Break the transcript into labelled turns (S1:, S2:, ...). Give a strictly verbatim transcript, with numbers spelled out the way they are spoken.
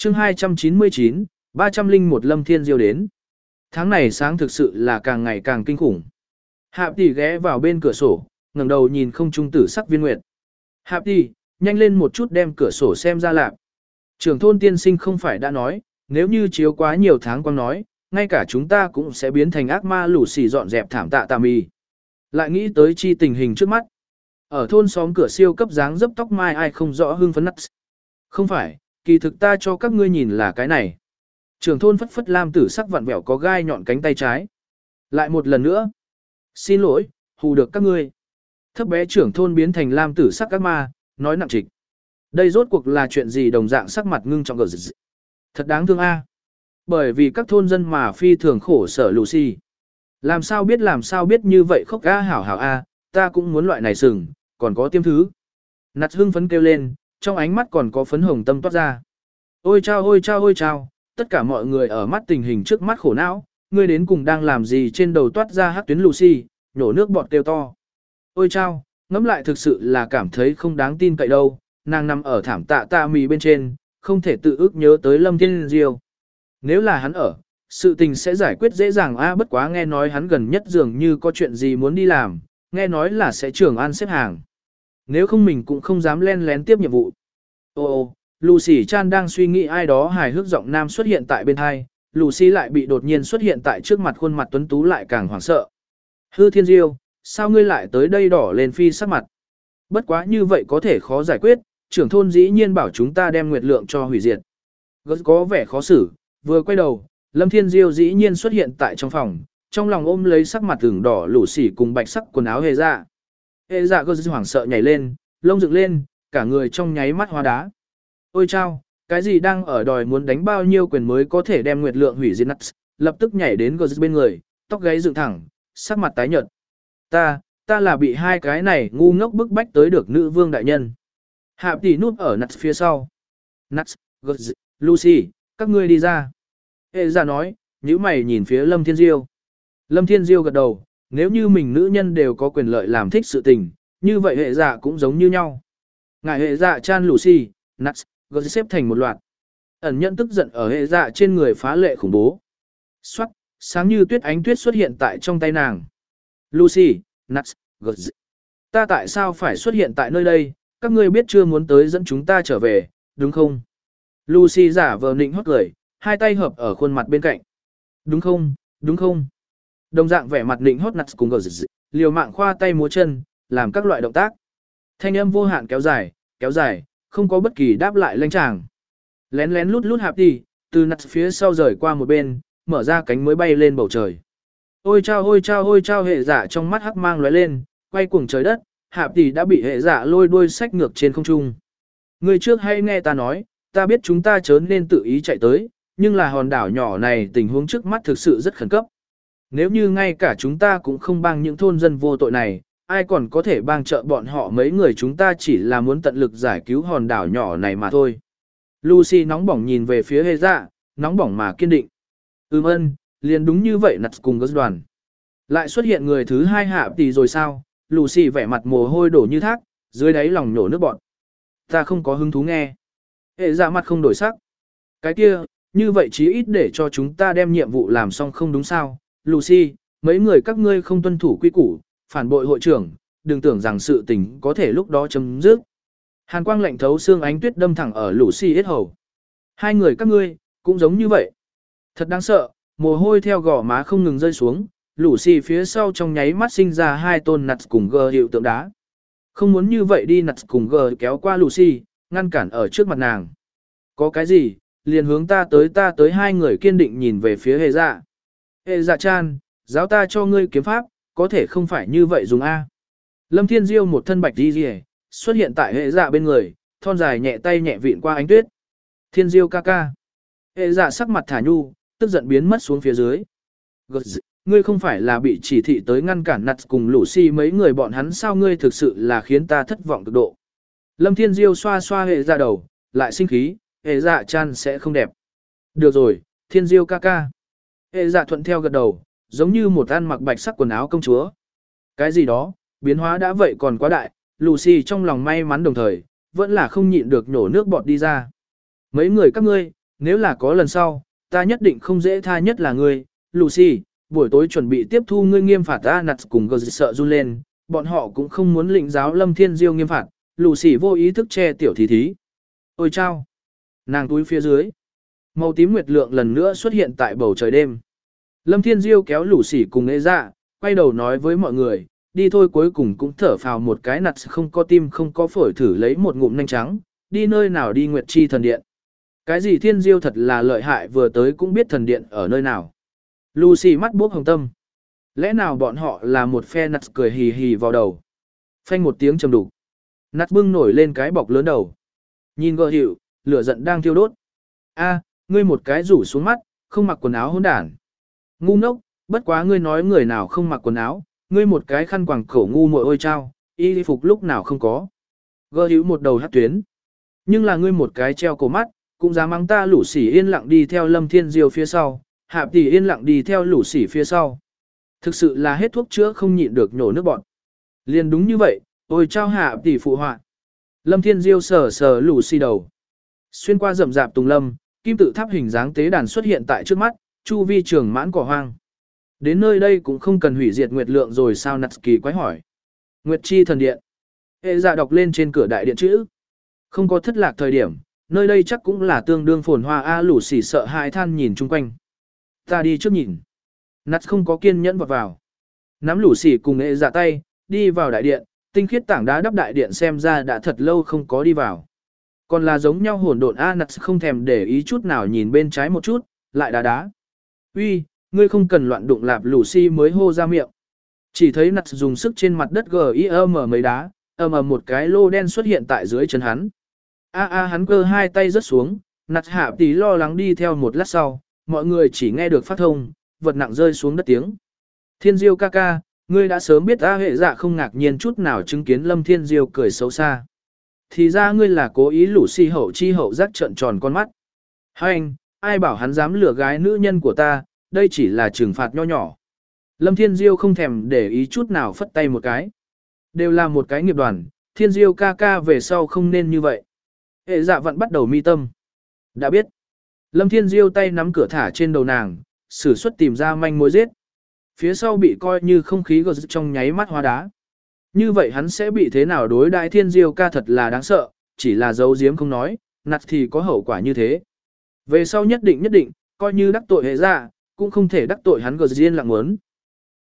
S1: chương hai trăm chín mươi chín, ba trăm linh một Lâm Thiên Diêu đến. Tháng này sáng thực sự là càng ngày càng kinh khủng. Hạp tỷ ghé vào bên cửa sổ, ngẩng đầu nhìn không trung tử sắc viên nguyệt. Hạp tỷ, nhanh lên một chút đem cửa sổ xem ra lạp. Trưởng thôn tiên sinh không phải đã nói, nếu như chiếu quá nhiều tháng quang nói, ngay cả chúng ta cũng sẽ biến thành ác ma lũ xì dọn dẹp thảm tạ tà mì. Lại nghĩ tới chi tình hình trước mắt. Ở thôn xóm cửa siêu cấp dáng dấp tóc mai ai không rõ hưng phấn nắt. Không phải, kỳ thực ta cho các ngươi nhìn là cái này. Trưởng thôn phất phất lam tử sắc vặn vẹo có gai nhọn cánh tay trái. Lại một lần nữa. Xin lỗi, hù được các ngươi. Thấp bé trưởng thôn biến thành lam tử sắc các ma, nói nặng trịch. Đây rốt cuộc là chuyện gì đồng dạng sắc mặt ngưng trọng gờ dị. Thật đáng thương a. Bởi vì các thôn dân mà phi thường khổ sở Lucy. Làm sao biết làm sao biết như vậy khóc a hảo hảo a, ta cũng muốn loại này sừng, còn có tiêm thứ. Nặt hưng phấn kêu lên, trong ánh mắt còn có phấn hồng tâm toát ra. Ôi chao ôi chao ôi chao, tất cả mọi người ở mắt tình hình trước mắt khổ não, ngươi đến cùng đang làm gì trên đầu toát ra hắc tuyến Lucy, nhổ nước bọt kêu to. Ôi chao, ngẫm lại thực sự là cảm thấy không đáng tin cậy đâu, nàng nằm ở thảm tạ tạ mì bên trên, không thể tự ức nhớ tới Lâm Thiên Diêu. Nếu là hắn ở, sự tình sẽ giải quyết dễ dàng a bất quá nghe nói hắn gần nhất dường như có chuyện gì muốn đi làm, nghe nói là sẽ trưởng an xếp hàng. Nếu không mình cũng không dám len lén tiếp nhiệm vụ. Ô ô, Lucy Chan đang suy nghĩ ai đó hài hước giọng nam xuất hiện tại bên hai, Lucy lại bị đột nhiên xuất hiện tại trước mặt khuôn mặt tuấn tú lại càng hoảng sợ. Hư Thiên Diêu, sao ngươi lại tới đây đỏ lên phi sắc mặt? Bất quá như vậy có thể khó giải quyết, trưởng thôn dĩ nhiên bảo chúng ta đem nguyệt lượng cho hủy diệt. Gớt có vẻ khó xử, vừa quay đầu, Lâm Thiên Diêu dĩ nhiên xuất hiện tại trong phòng, trong lòng ôm lấy sắc mặt ửng đỏ lũ xỉ cùng bạch sắc quần áo hề dạ. Hề dạ gớt hoảng sợ nhảy lên, lông dựng lên, cả người trong nháy mắt hóa đá. Ôi chao, cái gì đang ở đòi muốn đánh bao nhiêu quyền mới có thể đem nguyệt lượng hủy diệt nắt, lập tức nhảy đến gớt bên người, tóc gáy dựng thẳng, sắc mặt tái nhợt. Ta, ta là bị hai cái này ngu ngốc bức bách tới được nữ vương đại nhân. Hạp tỷ núp ở nắt phía sau. Nắt, gớt, Lucy, các ngươi đi ra. Hệ giả nói, nhíu mày nhìn phía Lâm Thiên Diêu. Lâm Thiên Diêu gật đầu, nếu như mình nữ nhân đều có quyền lợi làm thích sự tình, như vậy hệ giả cũng giống như nhau. Ngài hệ giả Chan Lucy, Nats, gật xếp thành một loạt. Ẩn nhận tức giận ở hệ giả trên người phá lệ khủng bố. Xoát, sáng như tuyết ánh tuyết xuất hiện tại trong tay nàng. Lucy, Nats, gật. Ta tại sao phải xuất hiện tại nơi đây, các ngươi biết chưa muốn tới dẫn chúng ta trở về, đúng không? Lucy giả vờ nịnh hót cười, hai tay hợp ở khuôn mặt bên cạnh. Đúng không, đúng không? Đồng dạng vẻ mặt nịnh hót nặt cùng gờ dị, liều mạng khoa tay múa chân, làm các loại động tác. Thanh âm vô hạn kéo dài, kéo dài, không có bất kỳ đáp lại lanh tràng. Lén lén lút lút hạp đi, từ nặt phía sau rời qua một bên, mở ra cánh mới bay lên bầu trời. Ôi chao ôi chao ôi chao hệ giả trong mắt hắc mang lóe lên, quay cuồng trời đất, hạp tỷ đã bị hệ giả lôi đuôi sách ngược trên không trung. Người trước hay nghe ta nói, ta biết chúng ta chớ nên tự ý chạy tới, nhưng là hòn đảo nhỏ này tình huống trước mắt thực sự rất khẩn cấp. Nếu như ngay cả chúng ta cũng không bang những thôn dân vô tội này, ai còn có thể bang trợ bọn họ mấy người chúng ta chỉ là muốn tận lực giải cứu hòn đảo nhỏ này mà thôi. Lucy nóng bỏng nhìn về phía hệ dạ, nóng bỏng mà kiên định. Ừm ơn, liền đúng như vậy nặt cùng gớt đoàn. Lại xuất hiện người thứ hai hạ tỷ rồi sao? Lucy vẻ mặt mồ hôi đổ như thác, dưới đáy lòng nhổ nước bọt. Ta không có hứng thú nghe. Hệ dạ mặt không đổi sắc. Cái kia, như vậy chí ít để cho chúng ta đem nhiệm vụ làm xong không đúng sao? Lucy, mấy người các ngươi không tuân thủ quy củ, phản bội hội trưởng, đừng tưởng rằng sự tình có thể lúc đó chấm dứt. Hàn quang lạnh thấu xương ánh tuyết đâm thẳng ở Lucy yết hầu. Hai người các ngươi, cũng giống như vậy. Thật đáng sợ, mồ hôi theo gò má không ngừng rơi xuống, Lucy phía sau trong nháy mắt sinh ra hai tôn nặt cùng gờ hiệu tượng đá. Không muốn như vậy đi nặt cùng gờ kéo qua Lucy, ngăn cản ở trước mặt nàng. Có cái gì, liền hướng ta tới ta tới hai người kiên định nhìn về phía hệ dạ. Hệ dạ Chan, giáo ta cho ngươi kiếm pháp, có thể không phải như vậy dùng A. Lâm Thiên Diêu một thân bạch đi rìa, xuất hiện tại hệ dạ bên người, thon dài nhẹ tay nhẹ vịn qua ánh tuyết. Thiên Diêu ca ca. Hệ dạ sắc mặt thả nhu, tức giận biến mất xuống phía dưới. Ngươi không phải là bị chỉ thị tới ngăn cản nặt cùng Lucy mấy người bọn hắn sao ngươi thực sự là khiến ta thất vọng cực độ. Lâm Thiên Diêu xoa xoa hệ dạ đầu, lại sinh khí, hệ dạ Chan sẽ không đẹp. Được rồi, Thiên Diêu ca ca. Hệ dạ thuận theo gật đầu, giống như một ăn mặc bạch sắc quần áo công chúa. Cái gì đó, biến hóa đã vậy còn quá đại, Lucy trong lòng may mắn đồng thời, vẫn là không nhịn được nhổ nước bọt đi ra. Mấy người các ngươi, nếu là có lần sau, ta nhất định không dễ tha nhất là ngươi, Lucy, buổi tối chuẩn bị tiếp thu ngươi nghiêm phạt ta nặt cùng gờ sợ run lên, bọn họ cũng không muốn lĩnh giáo Lâm Thiên Diêu nghiêm phạt, Lucy vô ý thức che tiểu thí thí. Ôi chao! Nàng túi phía dưới. Màu tím nguyệt lượng lần nữa xuất hiện tại bầu trời đêm. Lâm Thiên Diêu kéo Lucy cùng ế dạ, quay đầu nói với mọi người, đi thôi cuối cùng cũng thở phào một cái nặt không có tim không có phổi thử lấy một ngụm nanh trắng, đi nơi nào đi Nguyệt Chi thần điện. Cái gì Thiên Diêu thật là lợi hại vừa tới cũng biết thần điện ở nơi nào. Lucy mắt buốc hồng tâm. Lẽ nào bọn họ là một phe nặt cười hì hì vào đầu. Phanh một tiếng trầm đục. Nặt bưng nổi lên cái bọc lớn đầu. Nhìn gợ hiệu, lửa giận đang thiêu đốt. A, ngươi một cái rủ xuống mắt, không mặc quần áo hỗn đản. Ngu ngốc, bất quá ngươi nói người nào không mặc quần áo, ngươi một cái khăn quàng cổ ngu muội ôi chao, y phục lúc nào không có. Gợ hiệu một đầu hát tuyến. Nhưng là ngươi một cái treo cổ mắt, cũng dám mắng ta lũ sỉ yên lặng đi theo Lâm Thiên Diêu phía sau, Hạp tỷ yên lặng đi theo lũ sỉ phía sau. Thực sự là hết thuốc chữa không nhịn được nhổ nước bọn. Liền đúng như vậy, ôi chao Hạp tỷ phụ họa. Lâm Thiên Diêu sờ sờ lũ sỉ đầu. Xuyên qua rậm rạp tùng lâm, kim tự tháp hình dáng tế đàn xuất hiện tại trước mắt, chu vi trường mãn cỏ hoang. Đến nơi đây cũng không cần hủy diệt nguyệt lượng rồi sao nặt kỳ quái hỏi. Nguyệt chi thần điện. Hệ dạ đọc lên trên cửa đại điện chữ. Không có thất lạc thời điểm, nơi đây chắc cũng là tương đương phồn hoa a lũ sỉ sợ hãi than nhìn chung quanh. Ta đi trước nhìn. Nặt không có kiên nhẫn vào vào. Nắm lũ sỉ cùng hệ dạ tay, đi vào đại điện, tinh khiết tảng đá đắp đại điện xem ra đã thật lâu không có đi vào. Còn là giống nhau hỗn độn a nặt không thèm để ý chút nào nhìn bên trái một chút, lại đá đá. Uy, ngươi không cần loạn đụng lạp lũ sỉ mới hô ra miệng. Chỉ thấy nặt dùng sức trên mặt đất gim mấy đá, ầm ầm một cái lô đen xuất hiện tại dưới chân hắn. A a hắn cơ hai tay rớt xuống, nặt hạ tí lo lắng đi theo một lát sau, mọi người chỉ nghe được phát thông, vật nặng rơi xuống đất tiếng. Thiên Diêu ca ca, ngươi đã sớm biết A hệ dạ không ngạc nhiên chút nào chứng kiến Lâm Thiên Diêu cười xấu xa. Thì ra ngươi là cố ý lũ si hậu chi hậu giác trợn tròn con mắt. Hành, ai bảo hắn dám lừa gái nữ nhân của ta, đây chỉ là trừng phạt nho nhỏ. Lâm Thiên Diêu không thèm để ý chút nào phất tay một cái. Đều là một cái nghiệp đoàn, Thiên Diêu ca ca về sau không nên như vậy. Hệ dạ vẫn bắt đầu mi tâm. Đã biết. Lâm Thiên Diêu tay nắm cửa thả trên đầu nàng, sử xuất tìm ra manh mối giết. Phía sau bị coi như không khí gợt trong nháy mắt hóa đá. Như vậy hắn sẽ bị thế nào đối đại Thiên Diêu ca thật là đáng sợ, chỉ là giấu giếm không nói, nặt thì có hậu quả như thế. Về sau nhất định nhất định, coi như đắc tội hệ dạ, cũng không thể đắc tội hắn gợt riêng lặng muốn.